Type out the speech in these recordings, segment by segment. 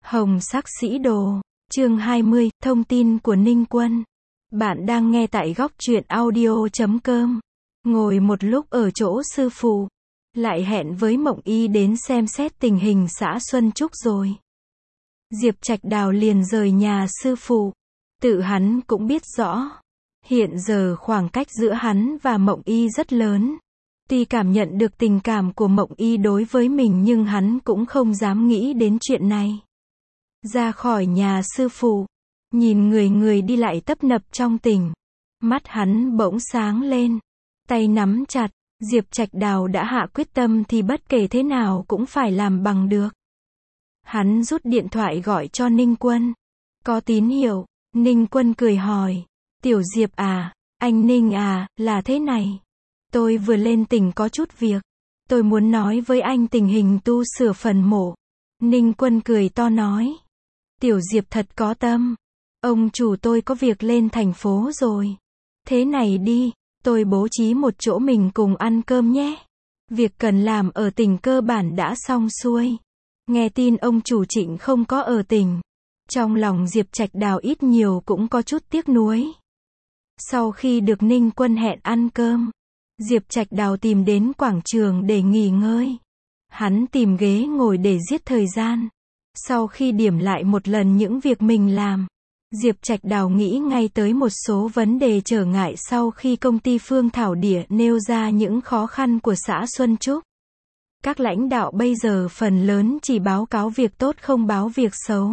Hồng sắc sĩ đồ, chương 20, thông tin của Ninh Quân. Bạn đang nghe tại góc truyện audio.com. Ngồi một lúc ở chỗ sư phụ, lại hẹn với Mộng Y đến xem xét tình hình xã Xuân Trúc rồi. Diệp Trạch Đào liền rời nhà sư phụ. Tự hắn cũng biết rõ, hiện giờ khoảng cách giữa hắn và Mộng Y rất lớn. Tuy cảm nhận được tình cảm của Mộng Y đối với mình nhưng hắn cũng không dám nghĩ đến chuyện này. Ra khỏi nhà sư phụ, nhìn người đi lại tấp nập trong tỉnh. Mắt hắn bỗng sáng lên, tay nắm chặt, Diệp Trạch Đào đã hạ quyết tâm thì bất kể thế nào cũng phải làm bằng được. Hắn rút điện thoại gọi cho Ninh Quân. Có tín hiệu, Ninh Quân cười hỏi, Tiểu Diệp à, anh Ninh à, là thế này. Tôi vừa lên tỉnh có chút việc. Tôi muốn nói với anh tình hình tu sửa phần mộ. Ninh Quân cười to nói. Tiểu Diệp thật có tâm. Ông chủ tôi có việc lên thành phố rồi. Thế này đi, tôi bố trí một chỗ mình cùng ăn cơm nhé. Việc cần làm ở tỉnh cơ bản đã xong xuôi. Nghe tin ông chủ Trịnh không có ở tỉnh. Trong lòng Diệp Trạch Đào ít nhiều cũng có chút tiếc nuối. Sau khi được Ninh Quân hẹn ăn cơm, Diệp Trạch Đào tìm đến quảng trường để nghỉ ngơi. Hắn tìm ghế ngồi để giết thời gian. Sau khi điểm lại một lần những việc mình làm, Diệp Trạch Đào nghĩ ngay tới một số vấn đề trở ngại sau khi công ty Phương Thảo Địa nêu ra những khó khăn của xã Xuân Trúc. Các lãnh đạo bây giờ phần lớn chỉ báo cáo việc tốt không báo việc xấu.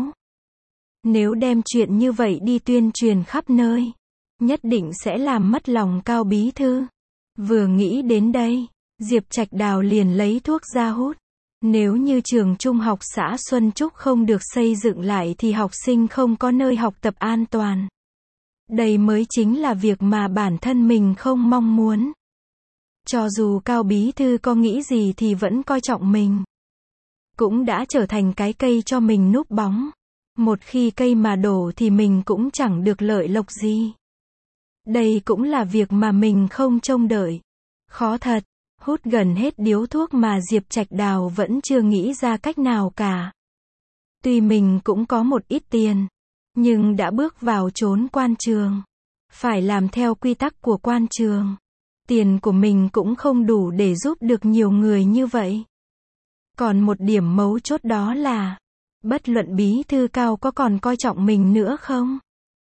Nếu đem chuyện như vậy đi tuyên truyền khắp nơi, nhất định sẽ làm mất lòng Cao bí thư. Vừa nghĩ đến đây, Diệp Trạch Đào liền lấy thuốc ra hút. Nếu như trường trung học xã Xuân Trúc không được xây dựng lại thì học sinh không có nơi học tập an toàn. Đây mới chính là việc mà bản thân mình không mong muốn. Cho dù Cao bí thư có nghĩ gì thì vẫn coi trọng mình. Cũng đã trở thành cái cây cho mình núp bóng. Một khi cây mà đổ thì mình cũng chẳng được lợi lộc gì. Đây cũng là việc mà mình không trông đợi. Khó thật. Hút gần hết điếu thuốc mà Diệp Trạch Đào vẫn chưa nghĩ ra cách nào cả. Tuy mình cũng có một ít tiền, nhưng đã bước vào chốn quan trường. Phải làm theo quy tắc của quan trường. Tiền của mình cũng không đủ để giúp được nhiều người như vậy. Còn một điểm mấu chốt đó là, bất luận bí thư Cao có còn coi trọng mình nữa không?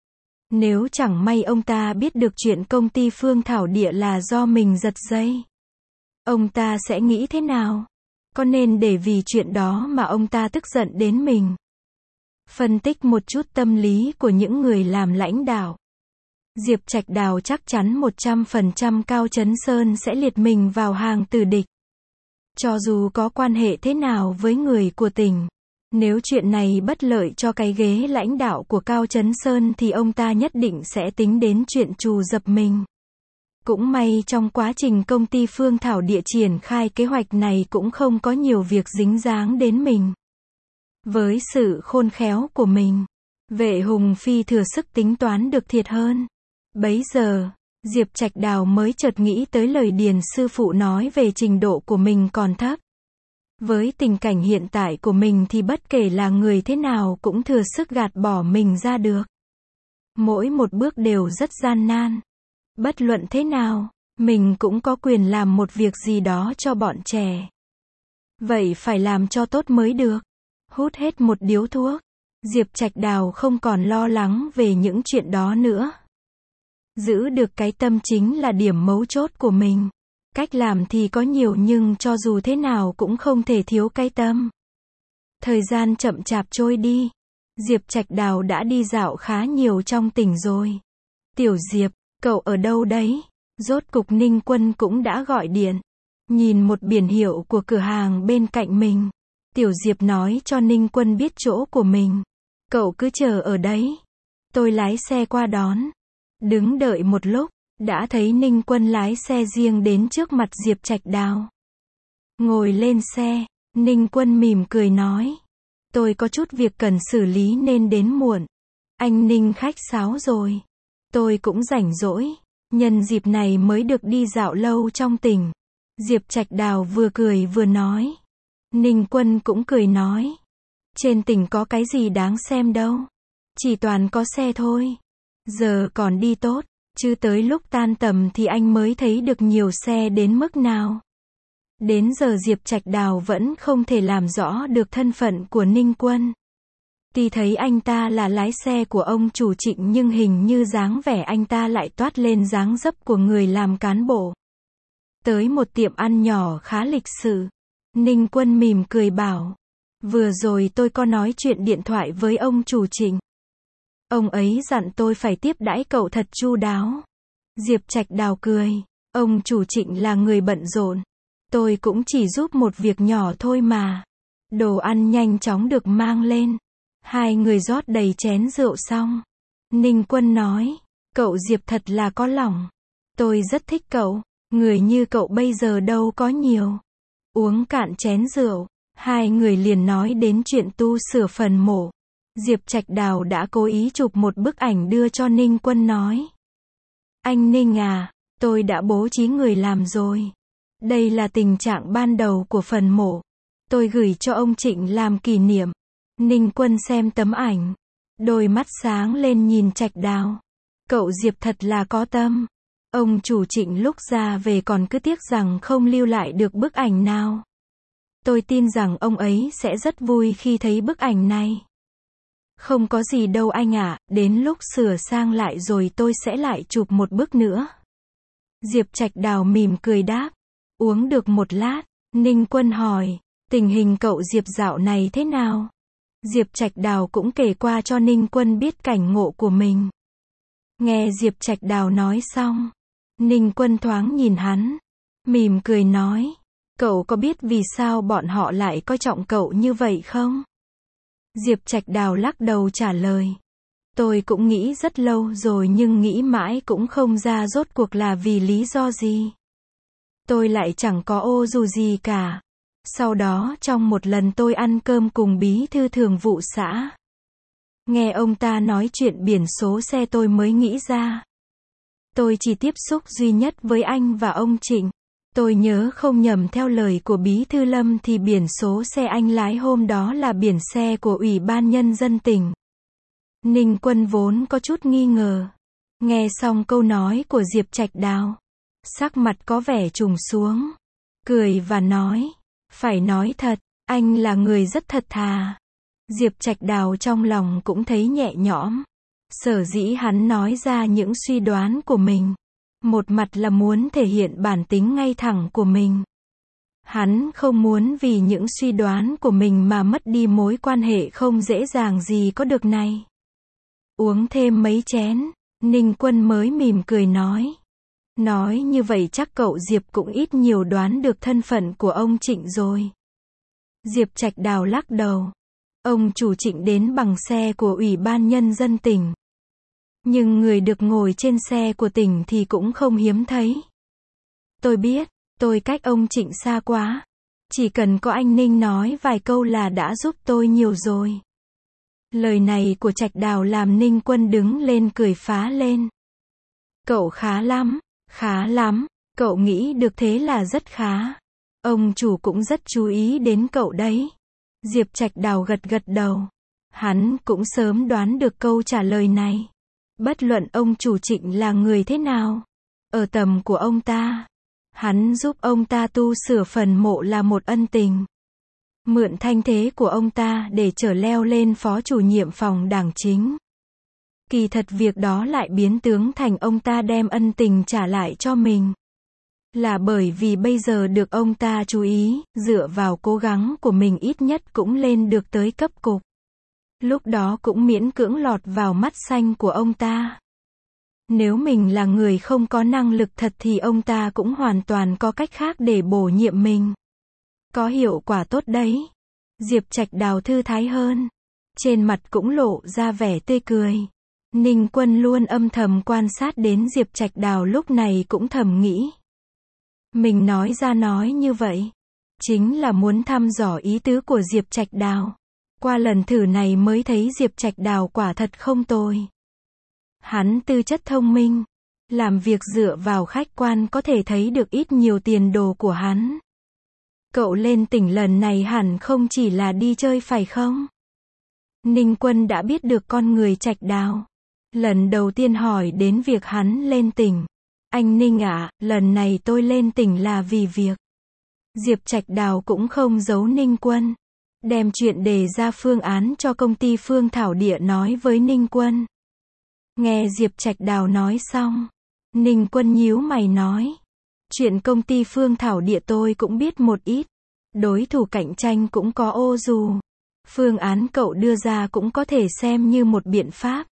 Nếu chẳng may ông ta biết được chuyện công ty Phương Thảo Địa là do mình giật dây, ông ta sẽ nghĩ thế nào? Có nên để vì chuyện đó mà ông ta tức giận đến mình? Phân tích một chút tâm lý của những người làm lãnh đạo, Diệp Trạch Đào chắc chắn 100% Cao Chấn Sơn sẽ liệt mình vào hàng tử địch. Cho dù có quan hệ thế nào với người của tỉnh, nếu chuyện này bất lợi cho cái ghế lãnh đạo của Cao Chấn Sơn thì ông ta nhất định sẽ tính đến chuyện trù dập mình. Cũng may trong quá trình công ty Phương Thảo Địa triển khai kế hoạch này cũng không có nhiều việc dính dáng đến mình. Với sự khôn khéo của mình, Vệ Hùng Phi thừa sức tính toán được thiệt hơn. Bấy giờ, Diệp Trạch Đào mới chợt nghĩ tới lời Điền sư phụ nói về trình độ của mình còn thấp. Với tình cảnh hiện tại của mình thì bất kể là người thế nào cũng thừa sức gạt bỏ mình ra được. Mỗi một bước đều rất gian nan. Bất luận thế nào, mình cũng có quyền làm một việc gì đó cho bọn trẻ. Vậy phải làm cho tốt mới được. Hút hết một điếu thuốc, Diệp Trạch Đào không còn lo lắng về những chuyện đó nữa. Giữ được cái tâm chính là điểm mấu chốt của mình. Cách làm thì có nhiều nhưng cho dù thế nào cũng không thể thiếu cái tâm. Thời gian chậm chạp trôi đi. Diệp Trạch Đào đã đi dạo khá nhiều trong tỉnh rồi. Tiểu Diệp, cậu ở đâu đấy? Rốt cục Ninh Quân cũng đã gọi điện. Nhìn một biển hiệu của cửa hàng bên cạnh mình, Tiểu Diệp nói cho Ninh Quân biết chỗ của mình. Cậu cứ chờ ở đấy. Tôi lái xe qua đón. Đứng đợi một lúc, đã thấy Ninh Quân lái xe riêng đến trước mặt Diệp Trạch Đào. Ngồi lên xe, Ninh Quân mỉm cười nói. Tôi có chút việc cần xử lý nên đến muộn. Anh Ninh khách sáo rồi. Tôi cũng rảnh rỗi. Nhân dịp này mới được đi dạo lâu trong tỉnh. Diệp Trạch Đào vừa cười vừa nói. Ninh Quân cũng cười nói. Trên tỉnh có cái gì đáng xem đâu. Chỉ toàn có xe thôi. Giờ còn đi tốt, chứ tới lúc tan tầm thì anh mới thấy được nhiều xe đến mức nào. Đến giờ Diệp Trạch Đào vẫn không thể làm rõ được thân phận của Ninh Quân. Tuy thấy anh ta là lái xe của ông chủ Trịnh nhưng hình như dáng vẻ anh ta lại toát lên dáng dấp của người làm cán bộ. Tới một tiệm ăn nhỏ khá lịch sự. Ninh Quân mỉm cười bảo. Vừa rồi tôi có nói chuyện điện thoại với ông chủ Trịnh. Ông ấy dặn tôi phải tiếp đãi cậu thật chu đáo. Diệp Trạch Đào cười. Ông chủ Trịnh là người bận rộn. Tôi cũng chỉ giúp một việc nhỏ thôi mà. Đồ ăn nhanh chóng được mang lên. Hai người rót đầy chén rượu xong. Ninh Quân nói. Cậu Diệp thật là có lòng. Tôi rất thích cậu. Người như cậu bây giờ đâu có nhiều. Uống cạn chén rượu. Hai người liền nói đến chuyện tu sửa phần mộ. Diệp Trạch Đào đã cố ý chụp một bức ảnh đưa cho Ninh Quân nói. Anh Ninh à, tôi đã bố trí người làm rồi. Đây là tình trạng ban đầu của phần mộ. Tôi gửi cho ông Trịnh làm kỷ niệm. Ninh Quân xem tấm ảnh. Đôi mắt sáng lên nhìn Trạch Đào. Cậu Diệp thật là có tâm. Ông chủ Trịnh lúc ra về còn cứ tiếc rằng không lưu lại được bức ảnh nào. Tôi tin rằng ông ấy sẽ rất vui khi thấy bức ảnh này. Không có gì đâu anh ạ, đến lúc sửa sang lại rồi tôi sẽ lại chụp một bức nữa. Diệp Trạch Đào mỉm cười đáp. Uống được một lát, Ninh Quân hỏi, tình hình cậu Diệp dạo này thế nào? Diệp Trạch Đào cũng kể qua cho Ninh Quân biết cảnh ngộ của mình. Nghe Diệp Trạch Đào nói xong, Ninh Quân thoáng nhìn hắn, mỉm cười nói, cậu có biết vì sao bọn họ lại coi trọng cậu như vậy không? Diệp Trạch Đào lắc đầu trả lời. Tôi cũng nghĩ rất lâu rồi nhưng nghĩ mãi cũng không ra rốt cuộc là vì lý do gì. Tôi lại chẳng có ô dù gì cả. Sau đó trong một lần tôi ăn cơm cùng bí thư thường vụ xã. Nghe ông ta nói chuyện biển số xe tôi mới nghĩ ra. Tôi chỉ tiếp xúc duy nhất với anh và ông Trịnh. Tôi nhớ không nhầm theo lời của bí thư Lâm thì biển số xe anh lái hôm đó là biển xe của Ủy ban Nhân dân tỉnh. Ninh Quân vốn có chút nghi ngờ. Nghe xong câu nói của Diệp Trạch Đào, sắc mặt có vẻ trùng xuống. Cười và nói, phải nói thật, anh là người rất thật thà. Diệp Trạch Đào trong lòng cũng thấy nhẹ nhõm. Sở dĩ hắn nói ra những suy đoán của mình. Một mặt là muốn thể hiện bản tính ngay thẳng của mình. Hắn không muốn vì những suy đoán của mình mà mất đi mối quan hệ không dễ dàng gì có được này. Uống thêm mấy chén, Ninh Quân mới mỉm cười nói. Nói như vậy chắc cậu Diệp cũng ít nhiều đoán được thân phận của ông Trịnh rồi. Diệp Trạch Đào lắc đầu. Ông chủ Trịnh đến bằng xe của Ủy ban Nhân dân tỉnh. Nhưng người được ngồi trên xe của tỉnh thì cũng không hiếm thấy. Tôi biết, tôi cách ông Trịnh xa quá. Chỉ cần có anh Ninh nói vài câu là đã giúp tôi nhiều rồi. Lời này của Trạch Đào làm Ninh Quân đứng lên cười phá lên. Cậu khá lắm, cậu nghĩ được thế là rất khá. Ông chủ cũng rất chú ý đến cậu đấy. Diệp Trạch Đào gật gật đầu. Hắn cũng sớm đoán được câu trả lời này. Bất luận ông chủ Trịnh là người thế nào, ở tầm của ông ta, hắn giúp ông ta tu sửa phần mộ là một ân tình. Mượn thanh thế của ông ta để trở leo lên phó chủ nhiệm phòng đảng chính. Kỳ thật việc đó lại biến tướng thành ông ta đem ân tình trả lại cho mình. Là bởi vì bây giờ được ông ta chú ý, dựa vào cố gắng của mình ít nhất cũng lên được tới cấp cục. Lúc đó cũng miễn cưỡng lọt vào mắt xanh của ông ta. Nếu mình là người không có năng lực thật thì ông ta cũng hoàn toàn có cách khác để bổ nhiệm mình. Có hiệu quả tốt đấy. Diệp Trạch Đào thư thái hơn. Trên mặt cũng lộ ra vẻ tươi cười. Ninh Quân luôn âm thầm quan sát đến Diệp Trạch Đào lúc này cũng thầm nghĩ. Mình nói ra nói như vậy, chính là muốn thăm dò ý tứ của Diệp Trạch Đào. Qua lần thử này mới thấy Diệp Trạch Đào quả thật không tồi. Hắn tư chất thông minh, làm việc dựa vào khách quan có thể thấy được ít nhiều tiền đồ của hắn. Cậu lên tỉnh lần này hẳn không chỉ là đi chơi phải không? Ninh Quân đã biết được con người Trạch Đào. Lần đầu tiên hỏi đến việc hắn lên tỉnh. Anh Ninh ạ, lần này tôi lên tỉnh là vì việc. Diệp Trạch Đào cũng không giấu Ninh Quân. Đem chuyện đề ra phương án cho công ty Phương Thảo Địa nói với Ninh Quân. Nghe Diệp Trạch Đào nói xong, Ninh Quân nhíu mày nói. Chuyện công ty Phương Thảo Địa tôi cũng biết một ít. Đối thủ cạnh tranh cũng có ô dù. Phương án cậu đưa ra cũng có thể xem như một biện pháp.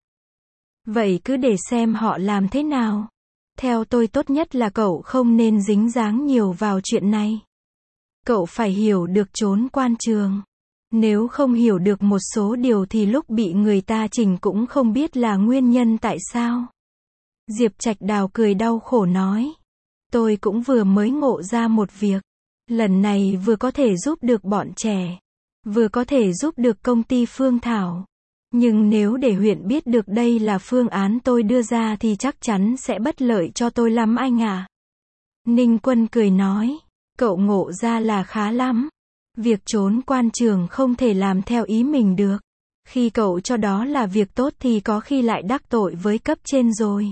Vậy cứ để xem họ làm thế nào. Theo tôi tốt nhất là cậu không nên dính dáng nhiều vào chuyện này. Cậu phải hiểu được chốn quan trường. Nếu không hiểu được một số điều thì lúc bị người ta chỉnh cũng không biết là nguyên nhân tại sao. Diệp Trạch Đào cười đau khổ nói. Tôi cũng vừa mới ngộ ra một việc. Lần này vừa có thể giúp được bọn trẻ, vừa có thể giúp được công ty Phương Thảo. Nhưng nếu để huyện biết được đây là phương án tôi đưa ra thì chắc chắn sẽ bất lợi cho tôi lắm anh ạ. Ninh Quân cười nói. Cậu ngộ ra là khá lắm. Việc trốn quan trường không thể làm theo ý mình được. Khi cậu cho đó là việc tốt thì có khi lại đắc tội với cấp trên rồi.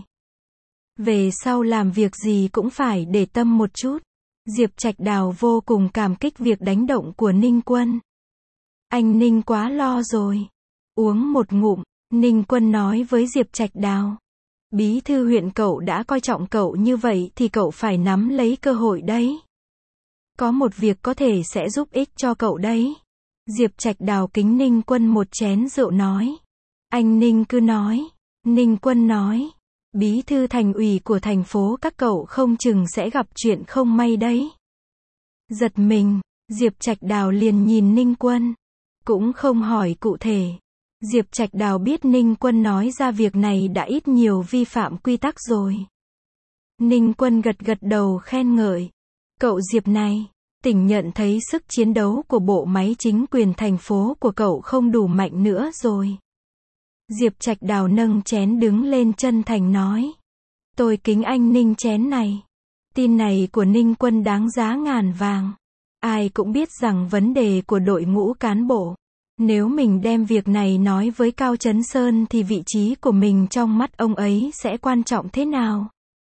Về sau làm việc gì cũng phải để tâm một chút. Diệp Trạch Đào vô cùng cảm kích việc đánh động của Ninh Quân. Anh Ninh quá lo rồi. Uống một ngụm, Ninh Quân nói với Diệp Trạch Đào. Bí thư huyện cậu đã coi trọng cậu như vậy thì cậu phải nắm lấy cơ hội đấy. Có một việc có thể sẽ giúp ích cho cậu đấy. Diệp Trạch Đào kính Ninh Quân một chén rượu nói. Anh Ninh cứ nói. Ninh Quân nói. Bí thư thành ủy của thành phố các cậu không chừng sẽ gặp chuyện không may đấy. Giật mình, Diệp Trạch Đào liền nhìn Ninh Quân. Cũng không hỏi cụ thể. Diệp Trạch Đào biết Ninh Quân nói ra việc này đã ít nhiều vi phạm quy tắc rồi. Ninh Quân gật gật đầu khen ngợi. Cậu Diệp này, tỉnh nhận thấy sức chiến đấu của bộ máy chính quyền thành phố của cậu không đủ mạnh nữa rồi. Diệp Trạch Đào nâng chén đứng lên chân thành nói. Tôi kính anh Ninh chén này. Tin này của Ninh Quân đáng giá ngàn vàng. Ai cũng biết rằng vấn đề của đội ngũ cán bộ. Nếu mình đem việc này nói với Cao Chấn Sơn thì vị trí của mình trong mắt ông ấy sẽ quan trọng thế nào?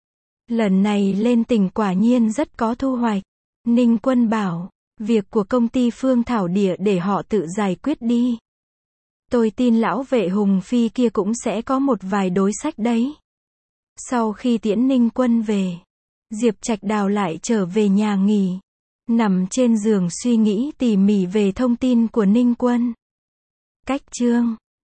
Lần này lên tỉnh quả nhiên rất có thu hoạch. Ninh Quân bảo, việc của công ty Phương Thảo Địa để họ tự giải quyết đi. Tôi tin lão vệ Hùng Phi kia cũng sẽ có một vài đối sách đấy. Sau khi tiễn Ninh Quân về, Diệp Trạch Đào lại trở về nhà nghỉ. Nằm trên giường suy nghĩ tỉ mỉ về thông tin của Ninh Quân. Cách chương